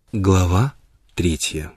Глава 3.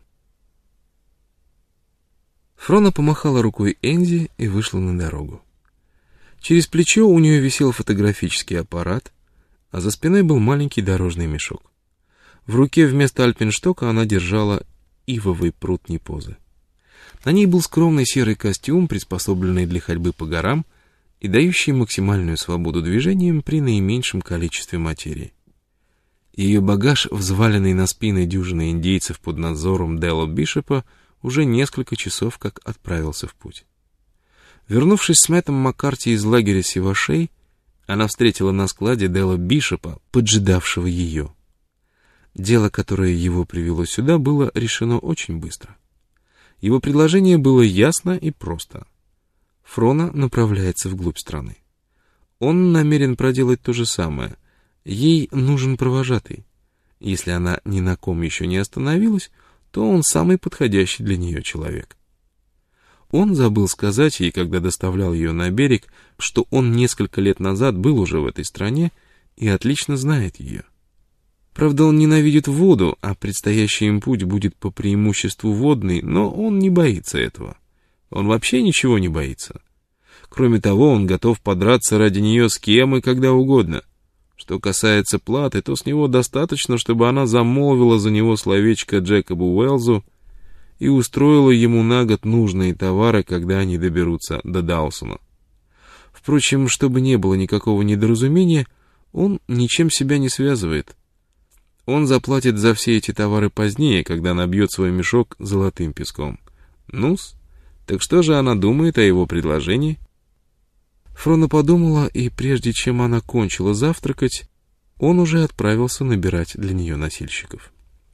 Фрона помахала рукой Энди и вышла на дорогу. Через плечо у нее висел фотографический аппарат, а за спиной был маленький дорожный мешок. В руке вместо альпинштока она держала ивовый прут Непозы. На ней был скромный серый костюм, приспособленный для ходьбы по горам и дающий максимальную свободу движениям при наименьшем количестве материи. Ее багаж, взваленный на спины дюжины индейцев под надзором Дэлла Бишопа, уже несколько часов как отправился в путь. Вернувшись с Мэттом Маккарти из лагеря Сивашей, она встретила на складе Дэлла Бишопа, поджидавшего ее. Дело, которое его привело сюда, было решено очень быстро. Его предложение было ясно и просто. Фрона направляется вглубь страны. Он намерен проделать то же самое. Ей нужен провожатый. Если она ни на ком еще не остановилась, то он самый подходящий для нее человек. Он забыл сказать ей, когда доставлял ее на берег, что он несколько лет назад был уже в этой стране и отлично знает ее. Правда, он ненавидит воду, а предстоящий им путь будет по преимуществу водный, но он не боится этого. Он вообще ничего не боится. Кроме того, он готов подраться ради нее с кем и когда угодно. Что касается платы, то с него достаточно, чтобы она замолвила за него словечко Джекобу Уэллзу и устроила ему на год нужные товары, когда они доберутся до Даусона. Впрочем, чтобы не было никакого недоразумения, он ничем себя не связывает. Он заплатит за все эти товары позднее, когда набьет свой мешок золотым песком. Ну-с, так что же она думает о его предложении? Фрона подумала, и прежде чем она кончила завтракать, он уже отправился набирать для нее носильщиков.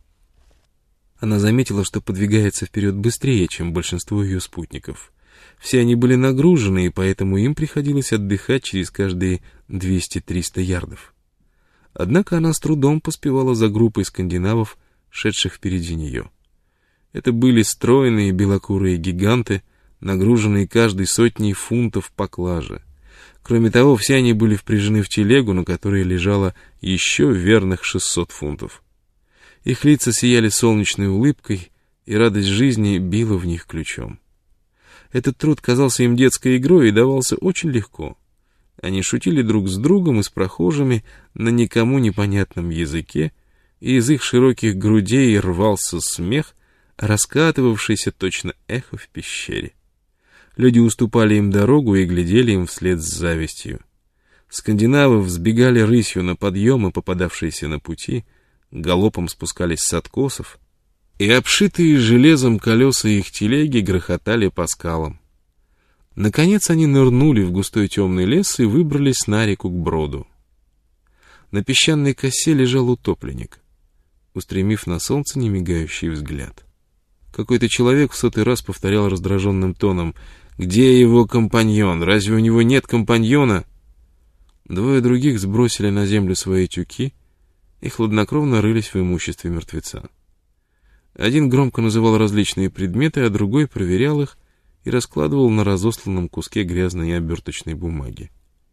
Она заметила, что подвигается вперед быстрее, чем большинство ее спутников. Все они были нагружены, и поэтому им приходилось отдыхать через каждые 200-300 ярдов. Однако она с трудом поспевала за группой скандинавов, шедших впереди нее. Это были стройные белокурые гиганты, нагруженные каждой сотней фунтов поклажи. Кроме того, все они были впряжены в телегу, на которой лежало еще верных 600 фунтов. Их лица сияли солнечной улыбкой, и радость жизни била в них ключом. Этот труд казался им детской игрой и давался очень легко. Они шутили друг с другом и с прохожими на никому непонятном языке, и из их широких грудей рвался смех, раскатывавшийся точно эхо в пещере. Люди уступали им дорогу и глядели им вслед с завистью. Скандинавы взбегали рысью на подъемы, попадавшиеся на пути, галопом спускались с откосов, и обшитые железом колеса их телеги грохотали по скалам. Наконец они нырнули в густой темный лес и выбрались на реку к броду. На песчаной косе лежал утопленник, устремив на солнце немигающий взгляд. Какой-то человек в 100-й раз повторял раздраженным тоном: «Где его компаньон? Разве у него нет компаньона?» Двое других сбросили на землю свои тюки и хладнокровно рылись в имуществе мертвеца. Один громко называл различные предметы, а другой проверял их и раскладывал на разосланном куске грязной оберточной бумаги.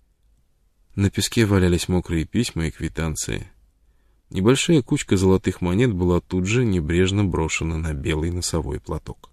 На песке валялись мокрые письма и квитанции. Небольшая кучка золотых монет была тут же небрежно брошена на белый носовой платок.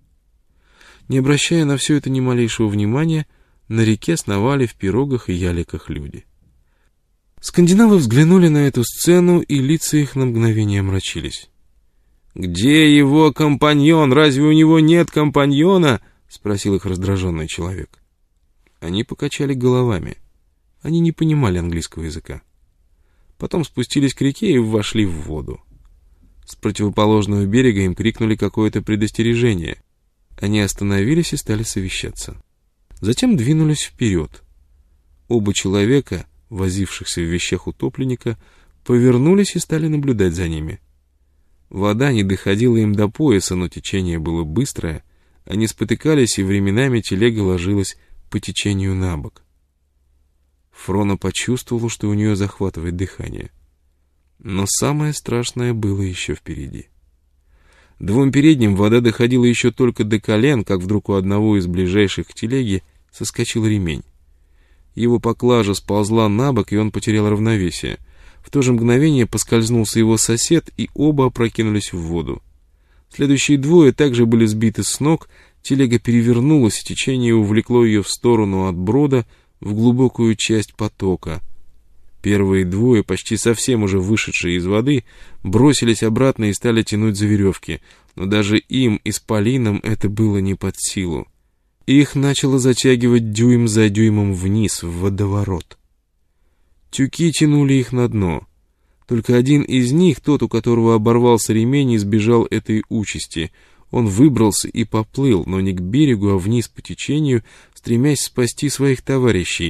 Не обращая на все это ни малейшего внимания, на реке сновали в пирогах и яликах люди. Скандинавы взглянули на эту сцену, и лица их на мгновение омрачились. «Где его компаньон? Разве у него нет компаньона?» — спросил их раздраженный человек. Они покачали головами. Они не понимали английского языка. Потом спустились к реке и вошли в воду. С противоположного берега им крикнули какое-то предостережение. Они остановились и стали совещаться. Затем двинулись вперед. Оба человека, возившихся в вещах утопленника, повернулись и стали наблюдать за ними. Вода не доходила им до пояса, но течение было быстрое. Они спотыкались, и временами телега ложилась по течению на бок. Фрона почувствовала, что у нее захватывает дыхание. Но самое страшное было еще впереди. Двум передним вода доходила еще только до колен, как вдруг у одного из ближайших к телеге соскочил ремень. Его поклажа сползла на бок, и он потерял равновесие. В то же мгновение поскользнулся его сосед, и оба опрокинулись в воду. Следующие двое также были сбиты с ног, телега перевернулась, и течение увлекло ее в сторону от брода в глубокую часть потока. Первые двое, почти совсем уже вышедшие из воды, бросились обратно и стали тянуть за веревки, но даже им, исполинам, это было не под силу. Их начало затягивать дюйм за дюймом вниз, в водоворот. Тюки тянули их на дно. Только один из них, тот, у которого оборвался ремень, избежал этой участи. Он выбрался и поплыл, но не к берегу, а вниз по течению, стремясь спасти своих товарищей.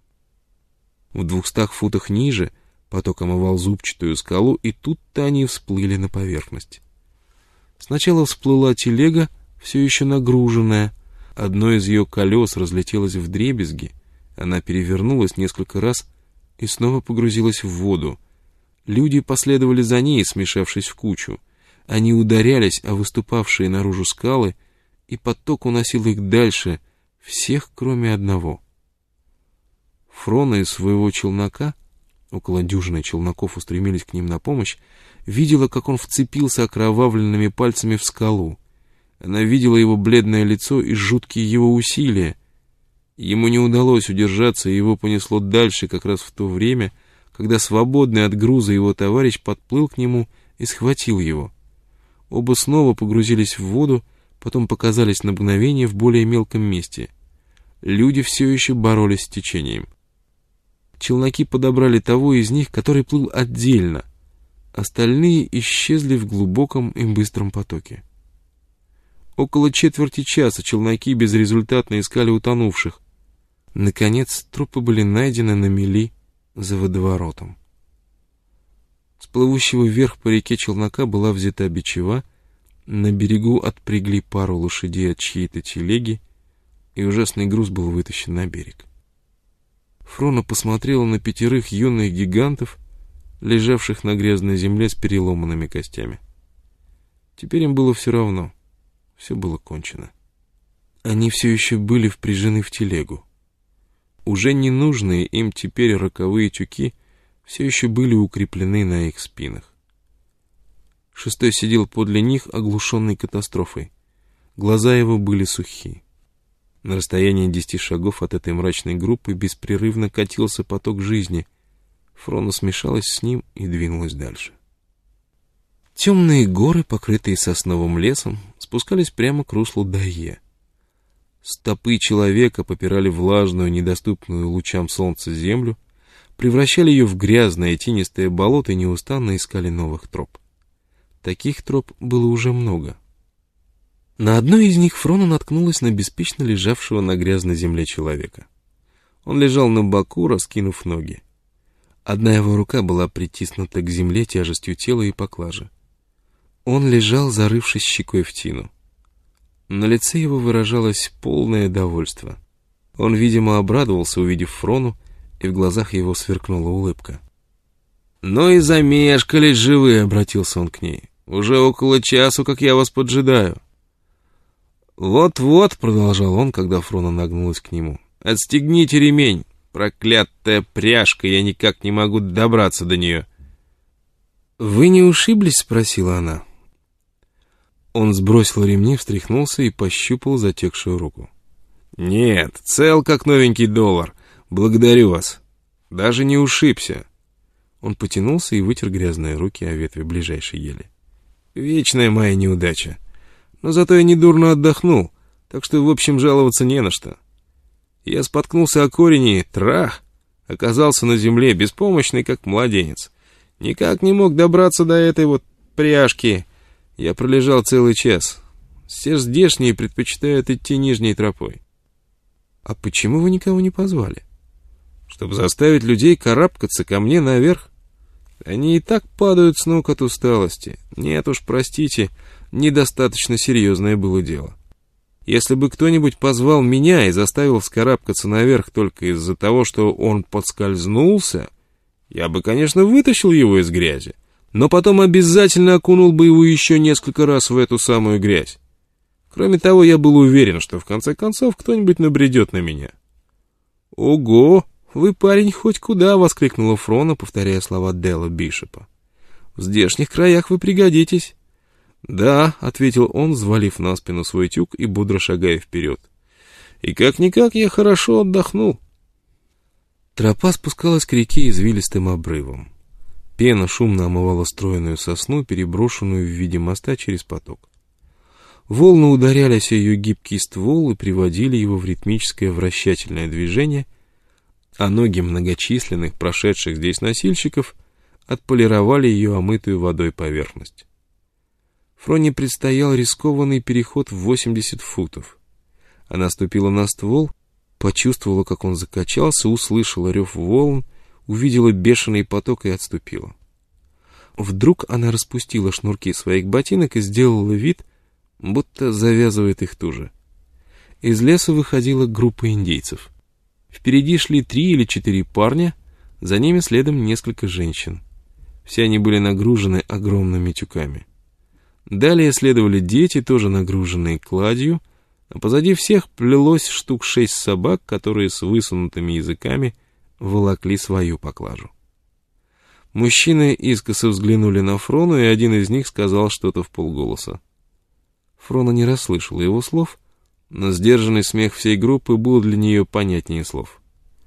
В 200 футах ниже поток омывал зубчатую скалу, и тут-то они всплыли на поверхность. Сначала всплыла телега, все еще нагруженная. Одно из ее колес разлетелось вдребезги. Она перевернулась несколько раз и снова погрузилась в воду. Люди последовали за ней, смешавшись в кучу. Они ударялись о выступавшие наружу скалы, и поток уносил их дальше, всех, кроме одного. Фрона из своего челнока, около дюжины челноков устремились к ним на помощь, видела, как он вцепился окровавленными пальцами в скалу. Она видела его бледное лицо и жуткие его усилия. Ему не удалось удержаться, и его понесло дальше как раз в то время, когда свободный от груза его товарищ подплыл к нему и схватил его. Оба снова погрузились в воду, потом показались на мгновение в более мелком месте. Люди все еще боролись с течением. Челноки подобрали того из них, который плыл отдельно. Остальные исчезли в глубоком и быстром потоке. Около четверти часа челноки безрезультатно искали утонувших. Наконец, трупы были найдены на мели за водоворотом. С плывущего вверх по реке челнока была взята бичева, на берегу отпрягли пару лошадей от чьей-то телеги, и ужасный груз был вытащен на берег. Фрона посмотрела на 5 юных гигантов, лежавших на грязной земле с переломанными костями. Теперь им было все равно, все было кончено. Они все еще были впряжены в телегу. Уже ненужные им теперь роковые тюки все еще были укреплены на их спинах. Шестой сидел подле них, оглушенный катастрофой. Глаза его были сухи. На расстоянии 10 шагов от этой мрачной группы беспрерывно катился поток жизни. Фрона смешалась с ним и двинулась дальше. Темные горы, покрытые сосновым лесом, спускались прямо к руслу Дайе. Стопы человека попирали влажную, недоступную лучам солнца землю, превращали ее в грязное тенистое болото и неустанно искали новых троп. Таких троп было уже много. На одной из них Фрона наткнулась на беспечно лежавшего на грязной земле человека. Он лежал на боку, раскинув ноги. Одна его рука была притиснута к земле тяжестью тела и поклажи. Он лежал, зарывшись щекой в тину. На лице его выражалось полное довольство. Он, видимо, обрадовался, увидев Фрону, и в глазах его сверкнула улыбка. «Ну и замешкались живые», — обратился он к ней. «Уже около часу, как я вас поджидаю». «Вот-вот», — продолжал он, когда Фрона нагнулась к нему, — «отстегните ремень, проклятая пряжка, я никак не могу добраться до нее». «Вы не ушиблись?» — спросила она. Он сбросил ремни, встряхнулся и пощупал затекшую руку. «Нет, цел как новенький доллар. Благодарю вас. Даже не ушибся». Он потянулся и вытер грязные руки о ветви ближайшей ели. «Вечная моя неудача. Но зато я недурно отдохнул, так что, в общем, жаловаться не на что. Я споткнулся о корень и, трах, оказался на земле, беспомощный, как младенец. Никак не мог добраться до этой вот пряжки. Я пролежал целый час. Все здешние предпочитают идти нижней тропой». «А почему вы никого не позвали?» «Чтобы заставить людей карабкаться ко мне наверх. Они и так падают с ног от усталости. Нет уж, простите, недостаточно серьезное было дело. Если бы кто-нибудь позвал меня и заставил вскарабкаться наверх только из-за того, что он подскользнулся, я бы, конечно, вытащил его из грязи, но потом обязательно окунул бы его еще несколько раз в эту самую грязь. Кроме того, я был уверен, что в конце концов кто-нибудь набредет на меня». «Ого! «Вы, парень, хоть куда!» — воскликнула Фрона, повторяя слова Делла Бишопа. «В здешних краях вы пригодитесь». «Да», — ответил он, взвалив на спину свой тюк и бодро шагая вперед. «И как-никак я хорошо отдохнул». Тропа спускалась к реке извилистым обрывом. Пена шумно омывала стройную сосну, переброшенную в виде моста через поток. Волны ударялись о ее гибкий ствол и приводили его в ритмическое вращательное движение, а ноги многочисленных прошедших здесь носильщиков отполировали ее омытую водой поверхность. Фроне предстоял рискованный переход в 80 футов. Она ступила на ствол, почувствовала, как он закачался, услышала рев волн, увидела бешеный поток и отступила. Вдруг она распустила шнурки своих ботинок и сделала вид, будто завязывает их туже. Из леса выходила группа индейцев. Впереди шли 3 или 4 парня, за ними следом несколько женщин. Все они были нагружены огромными тюками. Далее следовали дети, тоже нагруженные кладью, а позади всех плелось штук 6 собак, которые с высунутыми языками волокли свою поклажу. Мужчины искоса взглянули на Фрону, и один из них сказал что-то вполголоса. Фрона не расслышала его слов, но сдержанный смех всей группы был для нее понятнее слов.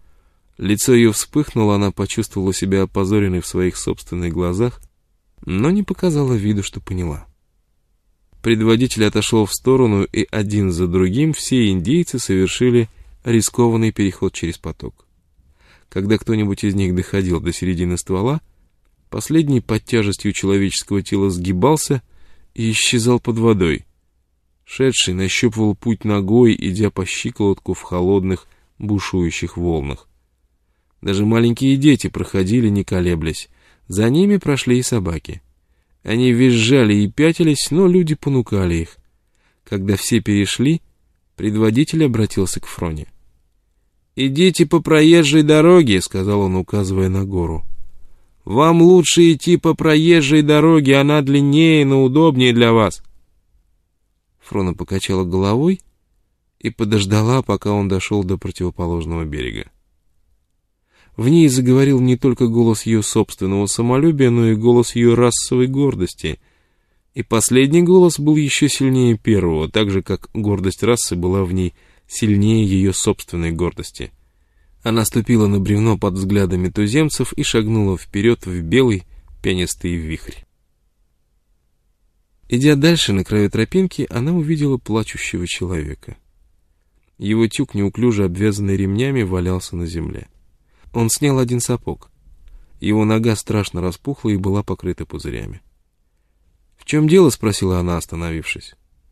Лицо ее вспыхнуло, она почувствовала себя опозоренной в своих собственных глазах, но не показала виду, что поняла. Предводитель отошел в сторону, и один за другим все индейцы совершили рискованный переход через поток. Когда кто-нибудь из них доходил до середины ствола, последний под тяжестью человеческого тела сгибался и исчезал под водой. Шедший нащупывал путь ногой, идя по щиколотку в холодных, бушующих волнах. Даже маленькие дети проходили, не колеблясь. За ними прошли и собаки. Они визжали и пятились, но люди понукали их. Когда все перешли, предводитель обратился к Фроне. «Идите по проезжей дороге», — сказал он, указывая на гору. «Вам лучше идти по проезжей дороге, она длиннее, но удобнее для вас». Фрона покачала головой и подождала, пока он дошел до противоположного берега. В ней заговорил не только голос ее собственного самолюбия, но и голос ее расовой гордости. И последний голос был еще сильнее первого, так же, как гордость расы была в ней сильнее ее собственной гордости. Она ступила на бревно под взглядами туземцев и шагнула вперед в белый пенистый вихрь. Идя дальше, на краю тропинки, она увидела плачущего человека. Его тюк, неуклюже обвязанный ремнями, валялся на земле. Он снял один сапог. Его нога страшно распухла и была покрыта пузырями. «В чем дело?» — спросила она, остановившись.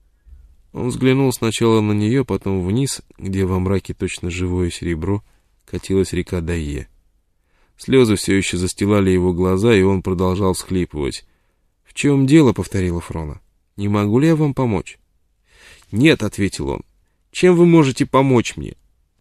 Он взглянул сначала на нее, потом вниз, где во мраке точно живое серебро катилась река Дайе. Слезы все еще застилали его глаза, и он продолжал всхлипывать. «В чем дело?» — повторила Фрона. «Не могу ли я вам помочь?» «Нет», — ответил он. «Чем вы можете помочь мне?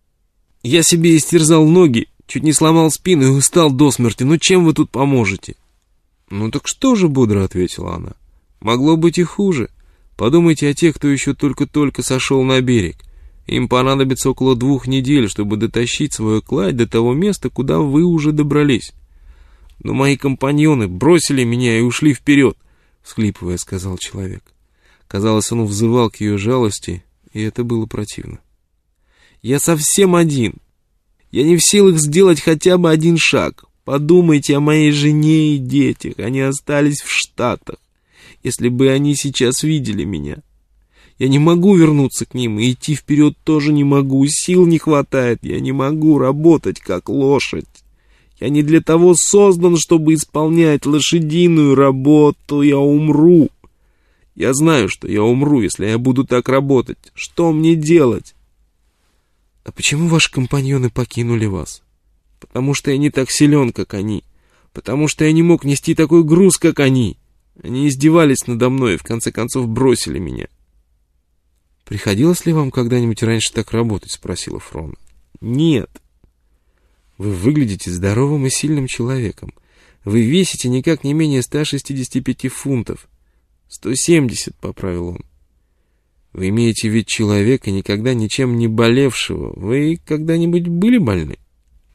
Я себе истерзал ноги, чуть не сломал спину и устал до смерти. Ну чем вы тут поможете?» «Ну так что же?» — бодро ответила она. «Могло быть и хуже. Подумайте о тех, кто еще только-только сошел на берег. Им понадобится около 2 недель, чтобы дотащить свою кладь до того места, куда вы уже добрались. Но мои компаньоны бросили меня и ушли вперед», — всхлипывая, сказал человек. Казалось, он взывал к ее жалости, и это было противно. «Я совсем один. Я не в силах сделать хотя бы один шаг. Подумайте о моей жене и детях. Они остались в Штатах. Если бы они сейчас видели меня. Я не могу вернуться к ним, и идти вперед тоже не могу. Сил не хватает. Я не могу работать, как лошадь. Я не для того создан, чтобы исполнять лошадиную работу. Я умру. Я знаю, что я умру, если я буду так работать. Что мне делать?» «А почему ваши компаньоны покинули вас?» «Потому что я не так силен, как они. Потому что я не мог нести такой груз, как они. Они издевались надо мной и в конце концов бросили меня». «Приходилось ли вам когда-нибудь раньше так работать?» — спросила Фрона. «Нет». «Вы выглядите здоровым и сильным человеком. Вы весите никак не менее 165 фунтов. 170, — поправил он. Вы имеете вид человека, никогда ничем не болевшего. Вы когда-нибудь были больны?»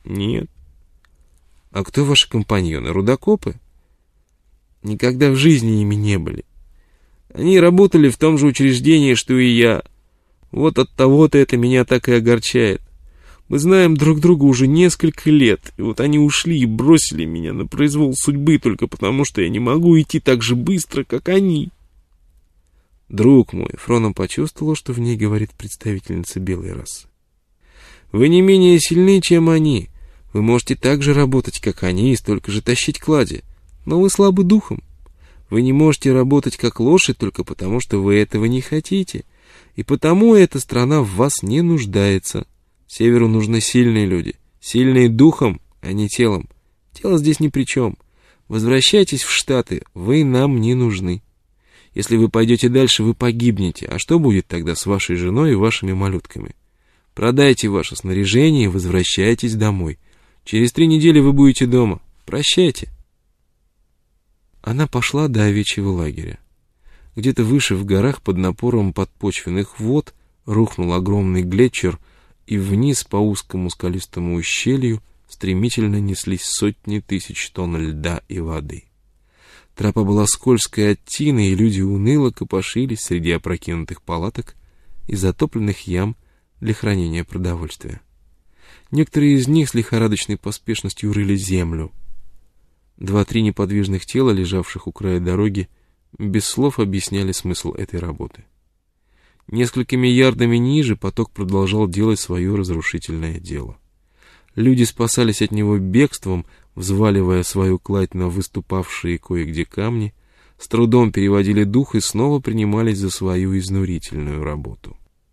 Нет. А кто ваши компаньоны? Рудокопы? Никогда в жизни ими не были. Они работали в том же учреждении, что и я. Вот от того-то это меня так и огорчает. Мы знаем друг друга уже несколько лет, и вот они ушли и бросили меня на произвол судьбы только потому, что я не могу идти так же быстро, как они. Друг мой, Фрона почувствовала, что в ней говорит представительница белой расы. Вы не менее сильны, чем они. Вы можете так же работать, как они, и столько же тащить клади. Но вы слабы духом. Вы не можете работать как лошадь только потому, что вы этого не хотите. И потому эта страна в вас не нуждается. Северу нужны сильные люди. Сильные духом, а не телом. Тело здесь ни при чем. Возвращайтесь в Штаты, вы нам не нужны. Если вы пойдете дальше, вы погибнете. А что будет тогда с вашей женой и вашими малютками? Продайте ваше снаряжение и возвращайтесь домой. Через 3 недели вы будете дома. Прощайте. Она пошла до овечьего лагеря. Где-то выше в горах под напором подпочвенных вод рухнул огромный глетчер, и вниз по узкому скалистому ущелью стремительно неслись сотни тысяч тонн льда и воды. Тропа была скользкой от тины, и люди уныло копошились среди опрокинутых палаток и затопленных ям для хранения продовольствия. Некоторые из них с лихорадочной поспешностью рыли землю. 2-3 неподвижных тела, лежавших у края дороги, без слов объясняли смысл этой работы. Несколькими ярдами ниже поток продолжал делать свое разрушительное дело. Люди спасались от него бегством, взваливая свою кладь на выступавшие кое-где камни, с трудом переводили дух и снова принимались за свою изнурительную работу.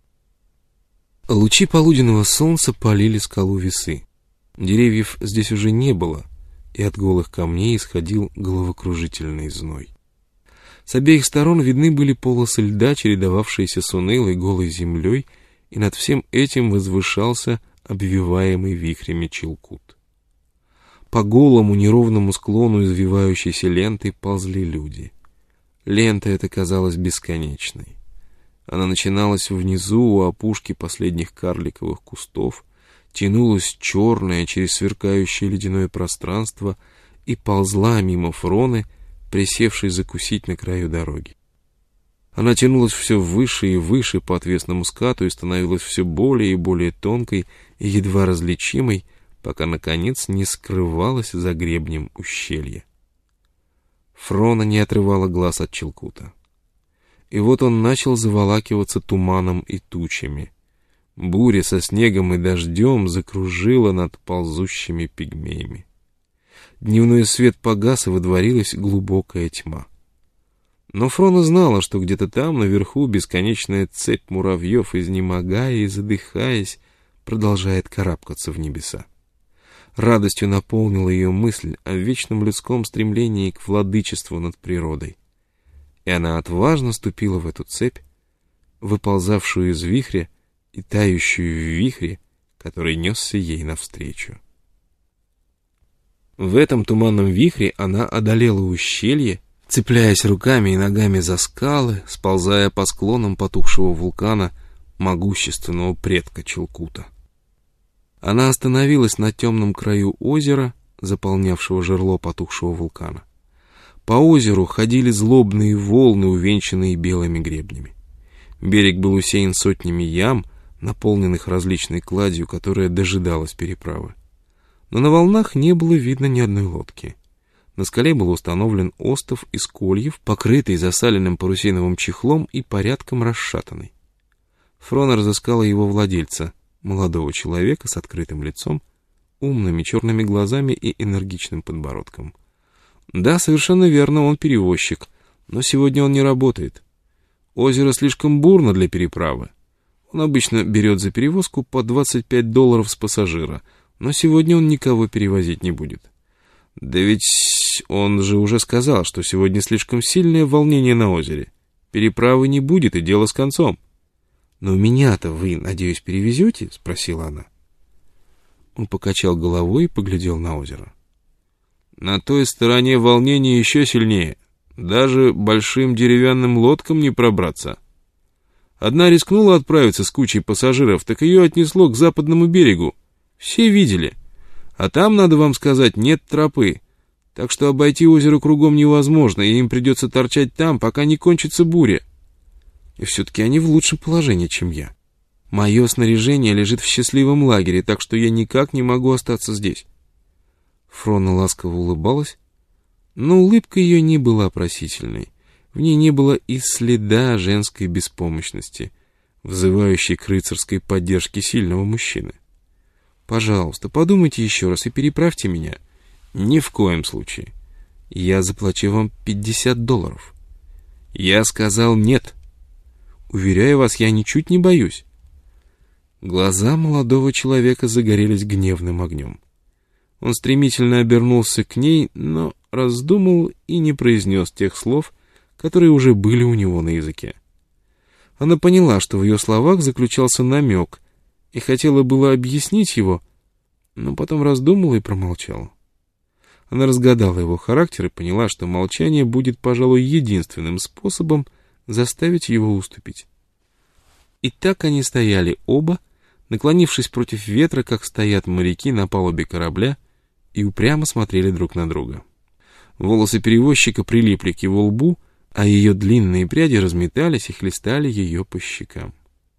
Лучи полуденного солнца палили скалу Весы. Деревьев здесь уже не было, и от голых камней исходил головокружительный зной. С обеих сторон видны были полосы льда, чередовавшиеся с унылой голой землей, и над всем этим возвышался обвиваемый вихрями Чилкут. По голому неровному склону извивающейся лентой ползли люди. Лента эта казалась бесконечной. Она начиналась внизу у опушки последних карликовых кустов, тянулась черная через сверкающее ледяное пространство и ползла мимо Фроны, присевшей закусить на краю дороги. Она тянулась все выше и выше по отвесному скату и становилась все более и более тонкой и едва различимой, пока, наконец, не скрывалась за гребнем ущелья. Фрона не отрывала глаз от Чилкута. И вот он начал заволакиваться туманом и тучами. Буря со снегом и дождем закружила над ползущими пигмеями. Дневной свет погас, и водворилась глубокая тьма. Но Фрона знала, что где-то там, наверху, бесконечная цепь муравьев, изнемогая и задыхаясь, продолжает карабкаться в небеса. Радостью наполнила ее мысль о вечном людском стремлении к владычеству над природой. И она отважно ступила в эту цепь, выползавшую из вихря и тающую в вихре, который несся ей навстречу. В этом туманном вихре она одолела ущелье, цепляясь руками и ногами за скалы, сползая по склонам потухшего вулкана могущественного предка Чилкута. Она остановилась на темном краю озера, заполнявшего жерло потухшего вулкана. По озеру ходили злобные волны, увенчанные белыми гребнями. Берег был усеян сотнями ям, наполненных различной кладью, которая дожидалась переправы. Но на волнах не было видно ни одной лодки. На скале был установлен остов из кольев, покрытый засаленным парусиновым чехлом и порядком расшатанный. Фрона разыскала его владельца, молодого человека с открытым лицом, умными черными глазами и энергичным подбородком. Да, совершенно верно, он перевозчик, но сегодня он не работает. Озеро слишком бурно для переправы. Он обычно берет за перевозку по $25 с пассажира, но сегодня он никого перевозить не будет. Да ведь он же уже сказал, что сегодня слишком сильное волнение на озере. Переправы не будет, и дело с концом. «Но меня-то вы, надеюсь, перевезете?» — спросила она. Он покачал головой и поглядел на озеро. «На той стороне волнение еще сильнее. Даже большим деревянным лодкам не пробраться. Одна рискнула отправиться с кучей пассажиров, так ее отнесло к западному берегу. Все видели. А там, надо вам сказать, нет тропы. Так что обойти озеро кругом невозможно, и им придется торчать там, пока не кончится буря. И все-таки они в лучшем положении, чем я. Мое снаряжение лежит в счастливом лагере, так что я никак не могу остаться здесь. Фрона ласково улыбалась, но улыбка ее не была просительной. В ней не было и следа женской беспомощности, взывающей к рыцарской поддержке сильного мужчины. Пожалуйста, подумайте еще раз и переправьте меня. Ни в коем случае. Я заплачу вам $50. Я сказал нет. Уверяю вас, я ничуть не боюсь. Глаза молодого человека загорелись гневным огнем. Он стремительно обернулся к ней, но раздумал и не произнес тех слов, которые уже были у него на языке. Она поняла, что в ее словах заключался намек, и хотела было объяснить его, но потом раздумала и промолчала. Она разгадала его характер и поняла, что молчание будет, пожалуй, единственным способом заставить его уступить. И так они стояли оба, наклонившись против ветра, как стоят моряки на палубе корабля, и упрямо смотрели друг на друга. Волосы перевозчика прилипли к его лбу, а ее длинные пряди разметались и хлестали ее по щекам.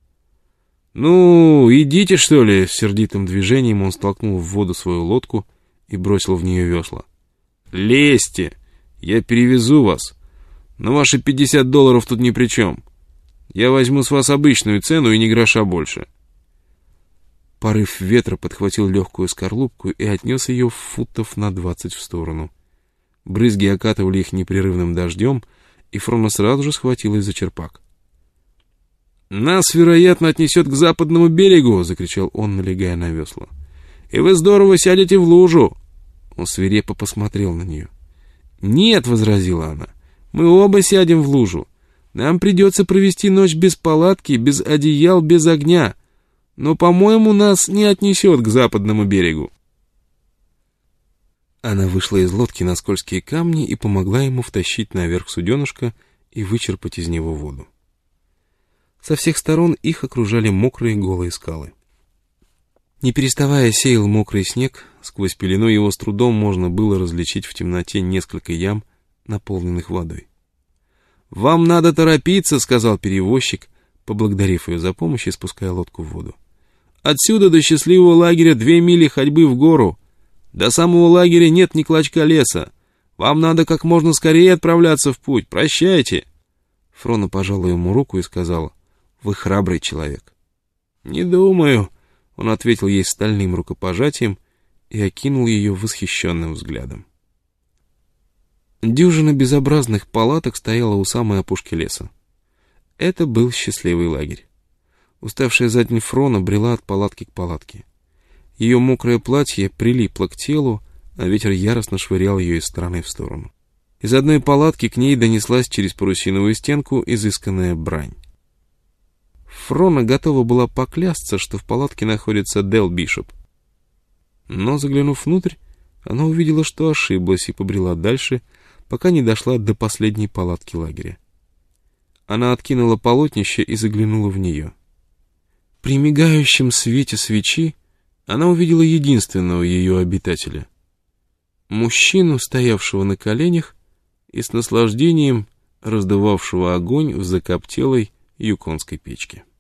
«Ну, идите, что ли!» — с сердитым движением он столкнул в воду свою лодку и бросил в нее весла. «Лезьте! Я перевезу вас! Но ваши $50 тут ни при чем. Я возьму с вас обычную цену и ни гроша больше». Порыв ветра подхватил легкую скорлупку и отнес ее футов на 20 в сторону. Брызги окатывали их непрерывным дождем, и Фрона сразу же схватилась за черпак. «Нас, вероятно, отнесет к западному берегу!» — закричал он, налегая на весла. «И вы здорово сядете в лужу!» Он свирепо посмотрел на нее. «Нет!» — возразила она. «Мы оба сядем в лужу. Нам придется провести ночь без палатки, без одеял, без огня. Но, по-моему, нас не отнесет к западному берегу». Она вышла из лодки на скользкие камни и помогла ему втащить наверх суденышко и вычерпать из него воду. Со всех сторон их окружали мокрые голые скалы. Не переставая сеял мокрый снег, сквозь пелену его с трудом можно было различить в темноте несколько ям, наполненных водой. «Вам надо торопиться», — сказал перевозчик, поблагодарив ее за помощь и спуская лодку в воду. «Отсюда до счастливого лагеря 2 мили ходьбы в гору. До самого лагеря нет ни клочка леса. Вам надо как можно скорее отправляться в путь. Прощайте». Фрона пожала ему руку и сказала: «Вы храбрый человек». «Не думаю», — он ответил ей стальным рукопожатием и окинул ее восхищенным взглядом. Дюжина безобразных палаток стояла у самой опушки леса. Это был счастливый лагерь. Уставшая за день Фрона брела от палатки к палатке. Ее мокрое платье прилипло к телу, а ветер яростно швырял ее из стороны в сторону. Из одной палатки к ней донеслась через парусиновую стенку изысканная брань. Фрона готова была поклясться, что в палатке находится Дел Бишоп. Но, заглянув внутрь, она увидела, что ошиблась, и побрела дальше, пока не дошла до последней палатки лагеря. Она откинула полотнище и заглянула в нее. При мигающем свете свечи она увидела единственного ее обитателя. Мужчину, стоявшего на коленях и с наслаждением раздувавшего огонь в закоптелой юконской печке.